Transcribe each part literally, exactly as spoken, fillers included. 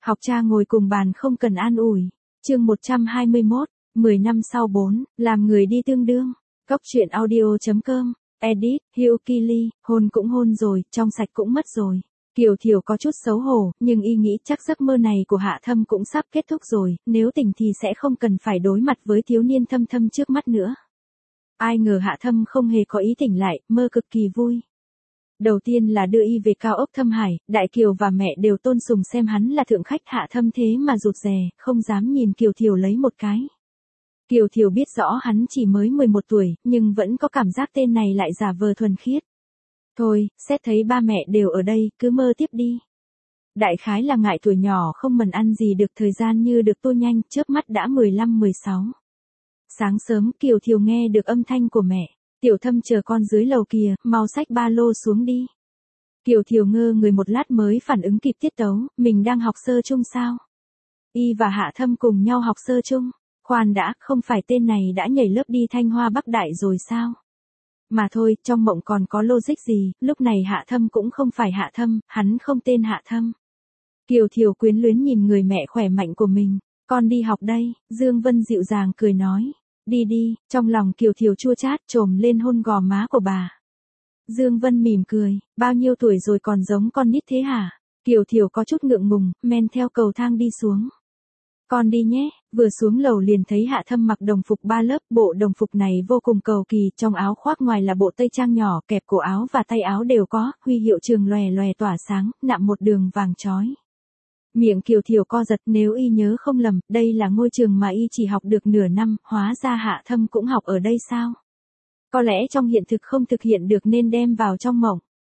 Học cha ngồi cùng bàn không cần an ủi. Chương một trăm hai mươi mốt, mười năm sau bốn, làm người đi tương đương. Cóc truyện audio chấm com, edit, Hyukili, hôn cũng hôn rồi, trong sạch cũng mất rồi. Kiều Thiều có chút xấu hổ, nhưng y nghĩ chắc giấc mơ này của Hạ Thâm cũng sắp kết thúc rồi, nếu tỉnh thì sẽ không cần phải đối mặt với thiếu niên thâm thâm trước mắt nữa. Ai ngờ Hạ Thâm không hề có ý tỉnh lại, mơ cực kỳ vui. Đầu tiên là đưa y về cao ốc Thâm Hải, Đại Kiều và mẹ đều tôn sùng xem hắn là thượng khách. Hạ Thâm thế mà rụt rè, không dám nhìn Kiều Thiều lấy một cái. Kiều Thiều biết rõ hắn chỉ mới mười một tuổi, nhưng vẫn có cảm giác tên này lại giả vờ thuần khiết. Thôi, xét thấy ba mẹ đều ở đây, cứ mơ tiếp đi. Đại khái là ngại tuổi nhỏ không mần ăn gì được, thời gian như được tua nhanh, chớp mắt đã mười lăm mười sáu. Sáng sớm Kiều Thiều nghe được âm thanh của mẹ. Tiểu Thâm chờ con dưới lầu kìa, mau xách ba lô xuống đi. Kiều Thiều ngơ người một lát mới phản ứng kịp tiết tấu, mình đang học sơ chung sao? Y và Hạ Thâm cùng nhau học sơ chung. Khoan đã, không phải tên này đã nhảy lớp đi Thanh Hoa Bắc Đại rồi sao? Mà thôi, trong mộng còn có logic gì, lúc này Hạ Thâm cũng không phải Hạ Thâm, hắn không tên Hạ Thâm. Kiều Thiều quyến luyến nhìn người mẹ khỏe mạnh của mình. Con đi học đây, Dương Vân dịu dàng cười nói. Đi đi, trong lòng Kiều Thiều chua chát trồm lên hôn gò má của bà. Dương Vân mỉm cười, bao nhiêu tuổi rồi còn giống con nít thế hả? Kiều Thiều có chút ngượng ngùng, men theo cầu thang đi xuống. Con đi nhé, vừa xuống lầu liền thấy Hạ Thâm mặc đồng phục ba lớp, bộ đồng phục này vô cùng cầu kỳ, trong áo khoác ngoài là bộ tây trang nhỏ, kẹp cổ áo và tay áo đều có, huy hiệu trường lòe lòe tỏa sáng, nạm một đường vàng chói. Miệng Kiều Thiều co giật, nếu y nhớ không lầm, đây là ngôi trường mà y chỉ học được nửa năm, hóa ra Hạ Thâm cũng học ở đây sao? Có lẽ trong hiện thực không thực hiện được nên đem vào trong mộng.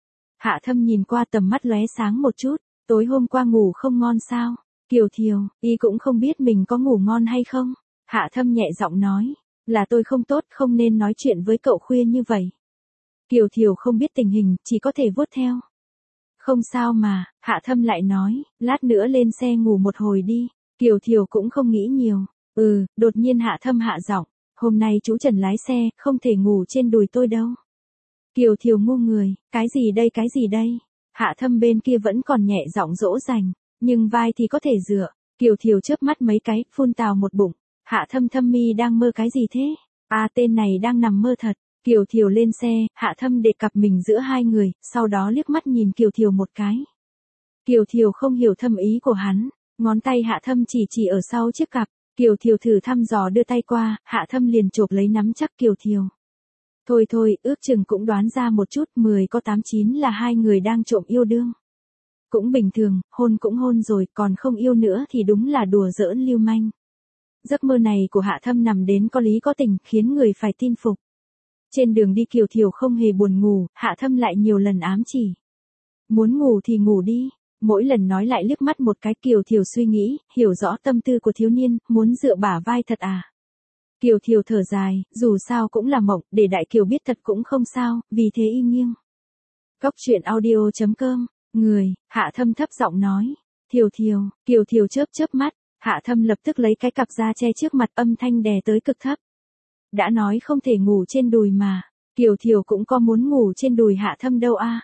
Hạ Thâm nhìn qua tầm mắt lóe sáng một chút, tối hôm qua ngủ không ngon sao? Kiều Thiều, y cũng không biết mình có ngủ ngon hay không. Hạ Thâm nhẹ giọng nói, là tôi không tốt, không nên nói chuyện với cậu khuya như vậy. Kiều Thiều không biết tình hình, chỉ có thể vuốt theo. Không sao mà, Hạ Thâm lại nói, lát nữa lên xe ngủ một hồi đi. Kiều Thiều cũng không nghĩ nhiều. Ừ, đột nhiên Hạ Thâm hạ giọng, hôm nay chú Trần lái xe, không thể ngủ trên đùi tôi đâu. Kiều Thiều ngu người, cái gì đây cái gì đây? Hạ Thâm bên kia vẫn còn nhẹ giọng dỗ dành, nhưng vai thì có thể dựa. Kiều Thiều chớp mắt mấy cái, phun tào một bụng. Hạ Thâm Thâm mi đang mơ cái gì thế? À, tên này đang nằm mơ thật. Kiều Thiều lên xe, Hạ Thâm để cặp mình giữa hai người, sau đó liếc mắt nhìn Kiều Thiều một cái. Kiều Thiều không hiểu thâm ý của hắn, ngón tay Hạ Thâm chỉ chỉ ở sau chiếc cặp. Kiều Thiều thử thăm dò đưa tay qua, Hạ Thâm liền chộp lấy nắm chắc Kiều Thiều. Thôi thôi, ước chừng cũng đoán ra một chút, mười có tám chín là hai người đang trộm yêu đương. Cũng bình thường, hôn cũng hôn rồi, còn không yêu nữa thì đúng là đùa giỡn lưu manh. Giấc mơ này của Hạ Thâm nằm đến có lý có tình, khiến người phải tin phục. Trên đường đi Kiều Thiều không hề buồn ngủ, Hạ Thâm lại nhiều lần ám chỉ. Muốn ngủ thì ngủ đi, mỗi lần nói lại liếc mắt một cái. Kiều Thiều suy nghĩ, hiểu rõ tâm tư của thiếu niên, muốn dựa bả vai thật à. Kiều Thiều thở dài, dù sao cũng là mộng, để Đại Kiều biết thật cũng không sao, vì thế y nghiêng. Cóc truyện audio chấm com, người, Hạ Thâm thấp giọng nói. Thiều Thiều, Kiều Thiều chớp chớp mắt, Hạ Thâm lập tức lấy cái cặp da che trước mặt, âm thanh đè tới cực thấp. Đã nói không thể ngủ trên đùi mà, Kiều Thiều cũng có muốn ngủ trên đùi Hạ Thâm đâu a. À.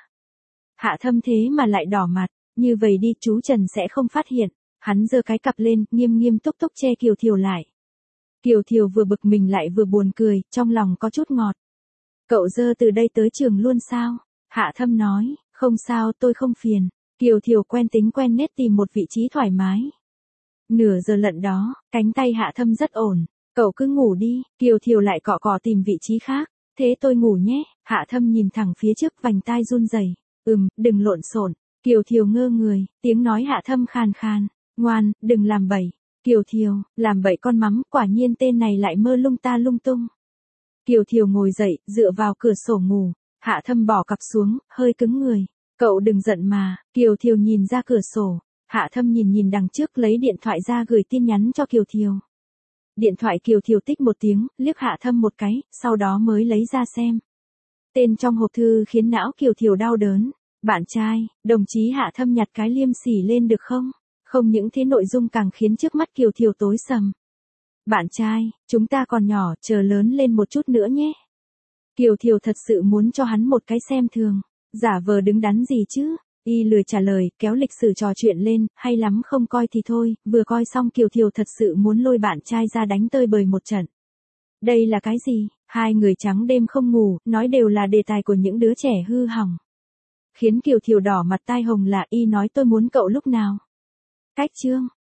Hạ Thâm thế mà lại đỏ mặt, như vậy đi chú Trần sẽ không phát hiện. Hắn giơ cái cặp lên, nghiêm nghiêm túc túc che Kiều Thiều lại. Kiều Thiều vừa bực mình lại vừa buồn cười, trong lòng có chút ngọt. Cậu dơ từ đây tới trường luôn sao? Hạ Thâm nói, không sao, tôi không phiền. Kiều Thiều quen tính quen nết tìm một vị trí thoải mái. Nửa giờ lận đó, cánh tay Hạ Thâm rất ổn. Cậu cứ ngủ đi. Kiều Thiều lại cọ cọ tìm vị trí khác. Thế tôi ngủ nhé. Hạ Thâm nhìn thẳng phía trước, vành tai run rẩy. Ừm, đừng lộn xộn. Kiều Thiều ngơ người, tiếng nói Hạ Thâm khàn khàn. Ngoan, đừng làm bậy. Kiều Thiều, làm bậy con mắm, quả nhiên tên này lại mơ lung ta lung tung. Kiều Thiều ngồi dậy, dựa vào cửa sổ ngủ. Hạ Thâm bỏ cặp xuống, hơi cứng người. Cậu đừng giận mà. Kiều Thiều nhìn ra cửa sổ. Hạ Thâm nhìn nhìn đằng trước, lấy điện thoại ra gửi tin nhắn cho Kiều Thiều. Điện thoại Kiều Thiều tích một tiếng, liếc Hạ Thâm một cái, sau đó mới lấy ra xem. Tên trong hộp thư khiến não Kiều Thiều đau đớn. Bạn trai, đồng chí Hạ Thâm nhặt cái liêm sỉ lên được không? Không những thế nội dung càng khiến trước mắt Kiều Thiều tối sầm. Bạn trai, chúng ta còn nhỏ, chờ lớn lên một chút nữa nhé. Kiều Thiều thật sự muốn cho hắn một cái xem thường. Giả vờ đứng đắn gì chứ? Y lười trả lời, kéo lịch sử trò chuyện lên, hay lắm không coi thì thôi, vừa coi xong Kiều Thiều thật sự muốn lôi bạn trai ra đánh tơi bời một trận. Đây là cái gì? Hai người trắng đêm không ngủ, nói đều là đề tài của những đứa trẻ hư hỏng. Khiến Kiều Thiều đỏ mặt tai hồng là Y nói tôi muốn cậu lúc nào. Cách chương.